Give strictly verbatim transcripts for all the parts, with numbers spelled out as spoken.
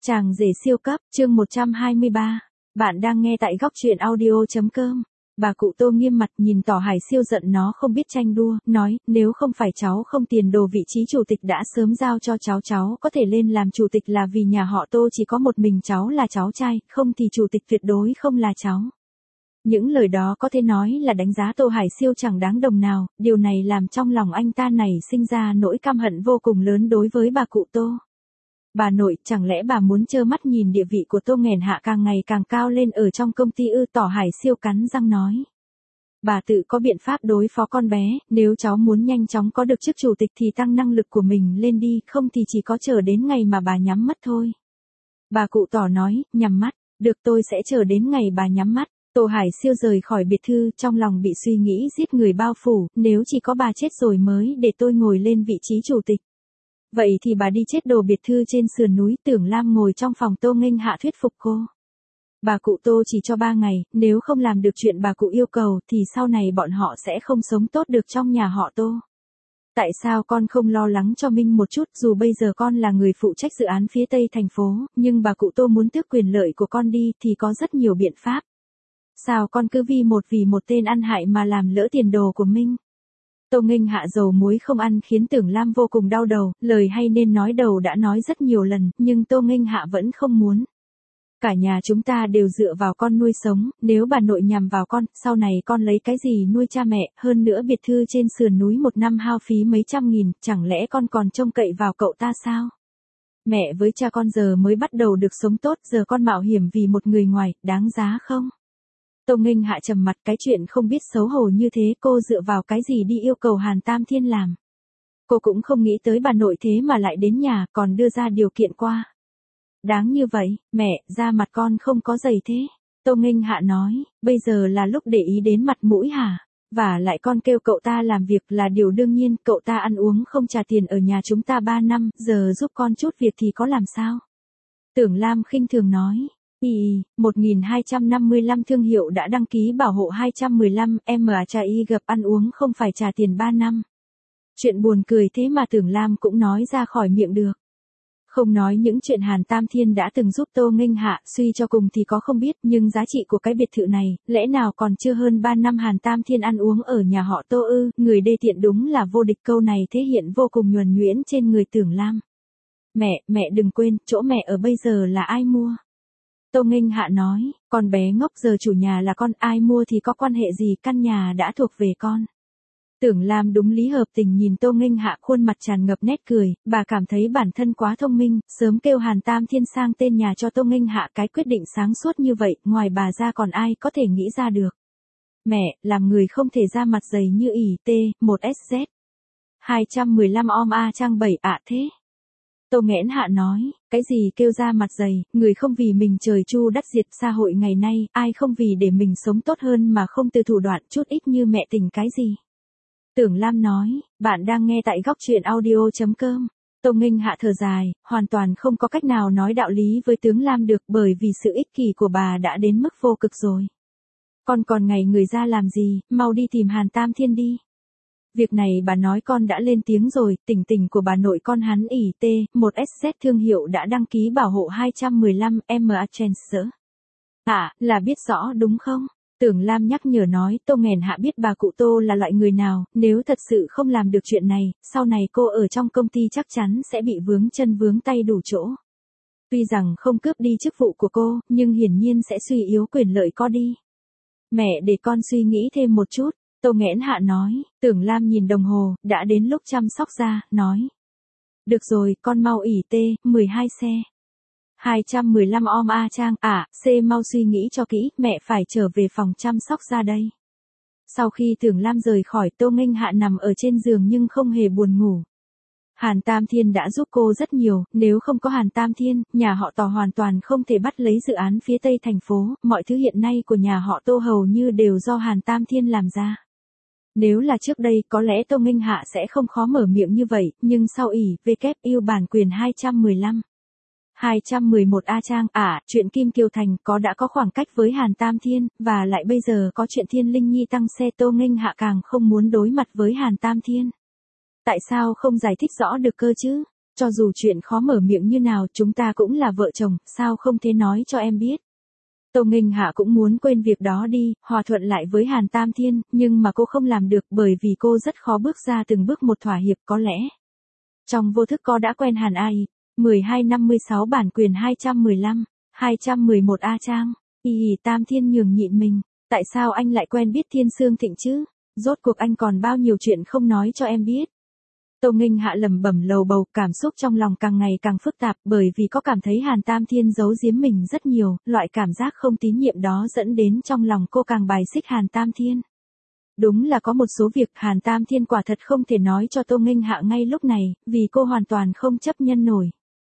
Chàng rể siêu cấp, chương một trăm hai mươi ba. Bạn đang nghe tại góc truyện audio.com. Bà cụ Tô nghiêm mặt nhìn Tỏ Hải siêu giận nó không biết tranh đua, nói, nếu không phải cháu không tiền đồ vị trí chủ tịch đã sớm giao cho cháu cháu có thể lên làm chủ tịch là vì nhà họ Tô chỉ có một mình cháu là cháu trai, không thì chủ tịch tuyệt đối không là cháu. Những lời đó có thể nói là đánh giá Tô Hải siêu chẳng đáng đồng nào, điều này làm trong lòng anh ta nảy sinh ra nỗi căm hận vô cùng lớn đối với bà cụ Tô. Bà nội, chẳng lẽ bà muốn trơ mắt nhìn địa vị của Tô Nghèn Hạ càng ngày càng cao lên ở trong công ty ư? Tỏ Hải siêu cắn răng nói. Bà tự có biện pháp đối phó con bé, nếu cháu muốn nhanh chóng có được chức chủ tịch thì tăng năng lực của mình lên đi, không thì chỉ có chờ đến ngày mà bà nhắm mắt thôi. Bà cụ Tỏ nói, nhắm mắt, được tôi sẽ chờ đến ngày bà nhắm mắt. Tô Hải siêu rời khỏi biệt thư, trong lòng bị suy nghĩ giết người bao phủ, nếu chỉ có bà chết rồi mới để tôi ngồi lên vị trí chủ tịch. Vậy thì bà đi chết đồ biệt thư trên sườn núi. Tưởng Lam ngồi trong phòng Tô Nghênh Hạ thuyết phục cô. Bà cụ Tô chỉ cho ba ngày, nếu không làm được chuyện bà cụ yêu cầu thì sau này bọn họ sẽ không sống tốt được trong nhà họ Tô. Tại sao con không lo lắng cho Minh một chút, dù bây giờ con là người phụ trách dự án phía Tây thành phố, nhưng bà cụ Tô muốn tước quyền lợi của con đi thì có rất nhiều biện pháp. Sao con cứ vì một vì một tên ăn hại mà làm lỡ tiền đồ của Minh? Tô Nghênh Hạ dầu muối không ăn khiến Tưởng Lam vô cùng đau đầu, lời hay nên nói đầu đã nói rất nhiều lần, nhưng Tô Nghênh Hạ vẫn không muốn. Cả nhà chúng ta đều dựa vào con nuôi sống, nếu bà nội nhằm vào con, sau này con lấy cái gì nuôi cha mẹ, hơn nữa biệt thư trên sườn núi một năm hao phí mấy trăm nghìn, chẳng lẽ con còn trông cậy vào cậu ta sao? Mẹ với cha con giờ mới bắt đầu được sống tốt, giờ con mạo hiểm vì một người ngoài, đáng giá không? Tô Nghênh Hạ trầm mặt, cái chuyện không biết xấu hổ như thế cô dựa vào cái gì đi yêu cầu Hàn Tam Thiên làm. Cô cũng không nghĩ tới bà nội thế mà lại đến nhà còn đưa ra điều kiện qua. Đáng như vậy, mẹ, da mặt con không có dày thế. Tô Nghênh Hạ nói, bây giờ là lúc để ý đến mặt mũi hả? Và lại con kêu cậu ta làm việc là điều đương nhiên, cậu ta ăn uống không trả tiền ở nhà chúng ta ba năm, giờ giúp con chút việc thì có làm sao? Tưởng Lam khinh thường nói. Y, một nghìn hai trăm năm mươi lăm thương hiệu đã đăng ký bảo hộ hai trăm mười lăm, em à cha y gặp ăn uống không phải trả tiền ba năm. Chuyện buồn cười thế mà Tưởng Lam cũng nói ra khỏi miệng được. Không nói những chuyện Hàn Tam Thiên đã từng giúp Tô Nghênh Hạ, suy cho cùng thì có không biết, nhưng giá trị của cái biệt thự này, lẽ nào còn chưa hơn ba năm Hàn Tam Thiên ăn uống ở nhà họ Tô ư? Người đê tiện đúng là vô địch, câu này thể hiện vô cùng nhuần nhuyễn trên người Tưởng Lam. Mẹ, mẹ đừng quên, chỗ mẹ ở bây giờ là ai mua? Tô Nghênh Hạ nói, con bé ngốc, giờ chủ nhà là con, ai mua thì có quan hệ gì, căn nhà đã thuộc về con. Tưởng Lam đúng lý hợp tình nhìn Tô Nghênh Hạ, khuôn mặt tràn ngập nét cười, bà cảm thấy bản thân quá thông minh, sớm kêu Hàn Tam Thiên sang tên nhà cho Tô Nghênh Hạ, cái quyết định sáng suốt như vậy, ngoài bà ra còn ai có thể nghĩ ra được. Mẹ, làm người không thể ra mặt dày như ỉ T, một S Z. hai trăm mười lăm om A trang bảy ạ thế. Tô Nghẽn Hạ nói, cái gì kêu ra mặt dày, người không vì mình trời chu đất diệt, xã hội ngày nay, ai không vì để mình sống tốt hơn mà không từ thủ đoạn chút ít như mẹ tình cái gì. Tưởng Lam nói, bạn đang nghe tại góc truyện audio.com. Tô Nghênh Hạ thở dài, hoàn toàn không có cách nào nói đạo lý với tướng Lam được bởi vì sự ích kỷ của bà đã đến mức vô cực rồi. Con còn ngày người ra làm gì, mau đi tìm Hàn Tam Thiên đi. Việc này bà nói con đã lên tiếng rồi, tình tình của bà nội con hắn ỉ T, một S Z thương hiệu đã đăng ký bảo hộ hai trăm mười lăm, em a Transfer. À, là biết rõ đúng không? Tưởng Lam nhắc nhở nói, Tô Nghèn Hạ biết bà cụ Tô là loại người nào, nếu thật sự không làm được chuyện này, sau này cô ở trong công ty chắc chắn sẽ bị vướng chân vướng tay đủ chỗ. Tuy rằng không cướp đi chức vụ của cô, nhưng hiển nhiên sẽ suy yếu quyền lợi co đi. Mẹ để con suy nghĩ thêm một chút. Tô Nghẽn Hạ nói, Tưởng Lam nhìn đồng hồ, đã đến lúc chăm sóc da, nói. Được rồi, con mau ỉ T, mười hai xe. hai trăm mười lăm om A trang, à, C mau suy nghĩ cho kỹ, mẹ phải trở về phòng chăm sóc da đây. Sau khi Tưởng Lam rời khỏi, Tô Nghênh Hạ nằm ở trên giường nhưng không hề buồn ngủ. Hàn Tam Thiên đã giúp cô rất nhiều, nếu không có Hàn Tam Thiên, nhà họ Tỏ hoàn toàn không thể bắt lấy dự án phía Tây thành phố, mọi thứ hiện nay của nhà họ Tô hầu như đều do Hàn Tam Thiên làm ra. Nếu là trước đây có lẽ Tô Nghênh Hạ sẽ không khó mở miệng như vậy, nhưng sau ỉ, W yêu bản quyền hai trăm mười lăm. hai trăm mười một A trang, à, chuyện Kim Kiều Thành có đã có khoảng cách với Hàn Tam Thiên, và lại bây giờ có chuyện Thiên Linh Nhi tăng xe, Tô Nghênh Hạ càng không muốn đối mặt với Hàn Tam Thiên. Tại sao không giải thích rõ được cơ chứ? Cho dù chuyện khó mở miệng như nào chúng ta cũng là vợ chồng, sao không thể nói cho em biết. Tô Nghênh Hạ cũng muốn quên việc đó đi, hòa thuận lại với Hàn Tam Thiên, nhưng mà cô không làm được bởi vì cô rất khó bước ra từng bước một thỏa hiệp có lẽ. Trong vô thức cô đã quen Hàn Ai. mười hai năm mươi sáu bản quyền hai trăm mười lăm, hai trăm mười một A Trang. Y Tam Thiên nhường nhịn mình. Tại sao anh lại quen biết Thiên Sương Thịnh chứ? Rốt cuộc anh còn bao nhiêu chuyện không nói cho em biết. Tô Nghênh Hạ lẩm bẩm lầu bầu, cảm xúc trong lòng càng ngày càng phức tạp bởi vì có cảm thấy Hàn Tam Thiên giấu giếm mình rất nhiều, loại cảm giác không tín nhiệm đó dẫn đến trong lòng cô càng bài xích Hàn Tam Thiên. Đúng là có một số việc Hàn Tam Thiên quả thật không thể nói cho Tô Nghênh Hạ ngay lúc này, vì cô hoàn toàn không chấp nhân nổi.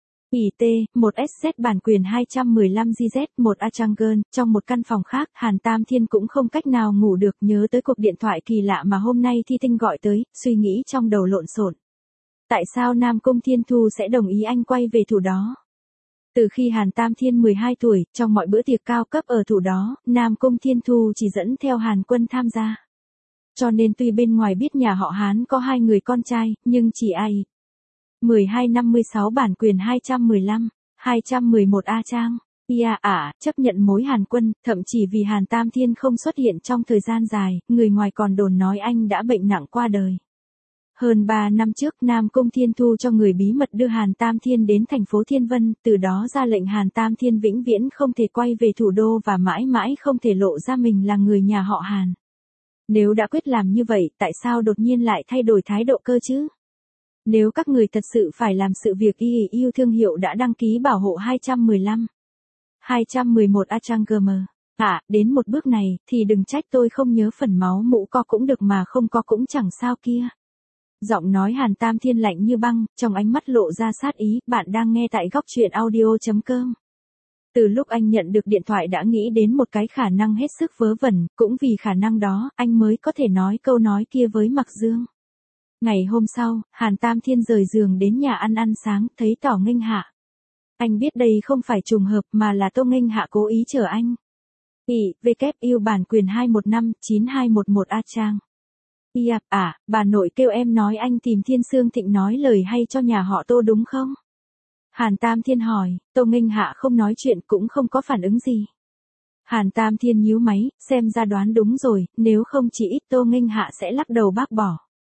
I T, một S Z bản quyền hai trăm mười lăm G Z, một A Trang Girl, trong một căn phòng khác, Hàn Tam Thiên cũng không cách nào ngủ được, nhớ tới cuộc điện thoại kỳ lạ mà hôm nay Thi Tinh gọi tới, suy nghĩ trong đầu lộn xộn. Tại sao Nam Cung Thiên Thu sẽ đồng ý anh quay về thủ đó? Từ khi Hàn Tam Thiên mười hai tuổi, trong mọi bữa tiệc cao cấp ở thủ đó, Nam Cung Thiên Thu chỉ dẫn theo Hàn Quân tham gia. Cho nên tuy bên ngoài biết nhà họ Hán có hai người con trai, nhưng chỉ ai. mười hai năm mươi sáu bản quyền hai trăm mười lăm, hai trăm mười một A Trang. Ia ả, chấp nhận mối Hàn Quân, thậm chí vì Hàn Tam Thiên không xuất hiện trong thời gian dài, người ngoài còn đồn nói anh đã bệnh nặng qua đời. Hơn ba năm trước Nam Cung Thiên Thu cho người bí mật đưa Hàn Tam Thiên đến thành phố Thiên Vân, từ đó ra lệnh Hàn Tam Thiên vĩnh viễn không thể quay về thủ đô và mãi mãi không thể lộ ra mình là người nhà họ Hàn. Nếu đã quyết làm như vậy, tại sao đột nhiên lại thay đổi thái độ cơ chứ? Nếu các người thật sự phải làm sự việc y yêu thương hiệu đã đăng ký bảo hộ hai trăm mười lăm, hai trăm mười một A Trang giê em. À, đến một bước này, thì đừng trách tôi không nhớ phần máu mũ co cũng được mà không có cũng chẳng sao kia. Giọng nói Hàn Tam Thiên lạnh như băng, trong ánh mắt lộ ra sát ý, bạn đang nghe tại góc truyện audio chấm com. Từ lúc anh nhận được điện thoại đã nghĩ đến một cái khả năng hết sức vớ vẩn, cũng vì khả năng đó, anh mới có thể nói câu nói kia với Mạc Dương. Ngày hôm sau, Hàn Tam Thiên rời giường đến nhà ăn ăn sáng, thấy Tỏ Nghênh Hạ. Anh biết đây không phải trùng hợp mà là Tô Nghênh Hạ cố ý chở anh. I, W, yêu bản quyền hai một năm, chín hai một một A Trang. Ia, à, bà nội kêu em nói anh tìm Thiên Sương Thịnh nói lời hay cho nhà họ Tô đúng không? Hàn Tam Thiên hỏi, Tô Nghênh Hạ không nói chuyện cũng không có phản ứng gì. Hàn Tam Thiên nhíu máy, xem ra đoán đúng rồi, nếu không chỉ ít Tô Nghênh Hạ sẽ lắc đầu bác bỏ.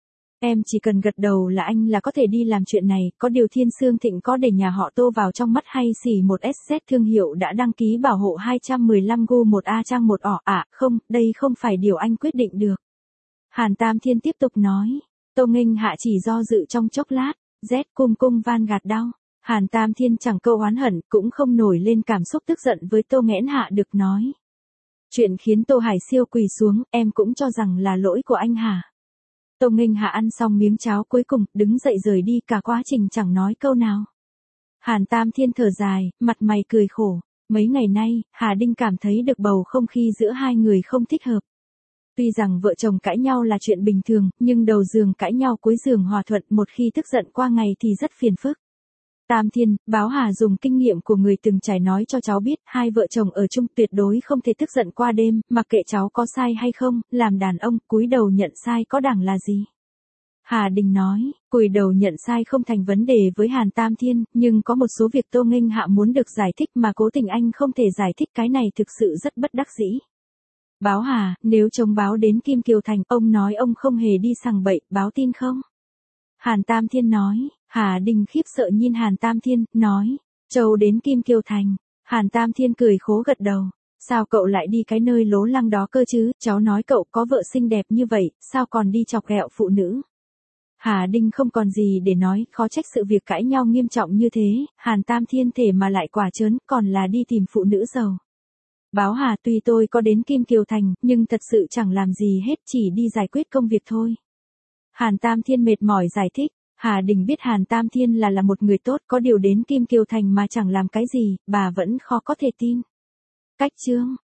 Em chỉ cần gật đầu là anh là có thể đi làm chuyện này, có điều Thiên Sương Thịnh có để nhà họ Tô vào trong mắt hay xỉ một S Z thương hiệu đã đăng ký bảo hộ hai trăm mười lăm gu một A Trang một ỏ à, không, đây không phải điều anh quyết định được. Hàn Tam Thiên tiếp tục nói, Tô Nghênh Hạ chỉ do dự trong chốc lát, Z cung cung van gạt đau. Hàn Tam Thiên chẳng câu oán hận, cũng không nổi lên cảm xúc tức giận với Tô Nghẽn Hạ được nói. Chuyện khiến Tô Hải Siêu quỳ xuống, em cũng cho rằng là lỗi của anh hả? Tô Nghênh Hạ ăn xong miếng cháo cuối cùng, đứng dậy rời đi, cả quá trình chẳng nói câu nào. Hàn Tam Thiên thở dài, mặt mày cười khổ. Mấy ngày nay, Hà Đinh cảm thấy được bầu không khí giữa hai người không thích hợp. Tuy rằng vợ chồng cãi nhau là chuyện bình thường, nhưng đầu giường cãi nhau cuối giường hòa thuận, một khi tức giận qua ngày thì rất phiền phức. Tam Thiên, báo Hà dùng kinh nghiệm của người từng trải nói cho cháu biết, hai vợ chồng ở chung tuyệt đối không thể tức giận qua đêm, mặc kệ cháu có sai hay không, làm đàn ông, cúi đầu nhận sai có đẳng là gì. Hà Đình nói, cúi đầu nhận sai không thành vấn đề với Hàn Tam Thiên, nhưng có một số việc Tô Nghênh Hạ muốn được giải thích mà cố tình anh không thể giải thích, cái này thực sự rất bất đắc dĩ. Báo Hà, nếu chồng báo đến Kim Kiều Thành, ông nói ông không hề đi sằng bậy, báo tin không? Hàn Tam Thiên nói. Hà Đình khiếp sợ nhìn Hàn Tam Thiên, nói, Châu đến Kim Kiều Thành. Hàn Tam Thiên cười khố gật đầu. Sao cậu lại đi cái nơi lố lăng đó cơ chứ, cháu nói cậu có vợ xinh đẹp như vậy, sao còn đi chọc ghẹo phụ nữ. Hà Đinh không còn gì để nói, khó trách sự việc cãi nhau nghiêm trọng như thế, Hàn Tam Thiên thể mà lại quả trớn, còn là đi tìm phụ nữ giàu. Báo Hà, tuy tôi có đến Kim Kiều Thành, nhưng thật sự chẳng làm gì hết, chỉ đi giải quyết công việc thôi. Hàn Tam Thiên mệt mỏi giải thích. Hà Đình biết Hàn Tam Thiên là là một người tốt, có điều đến Kim Kiều Thành mà chẳng làm cái gì, bà vẫn khó có thể tin. Cách chương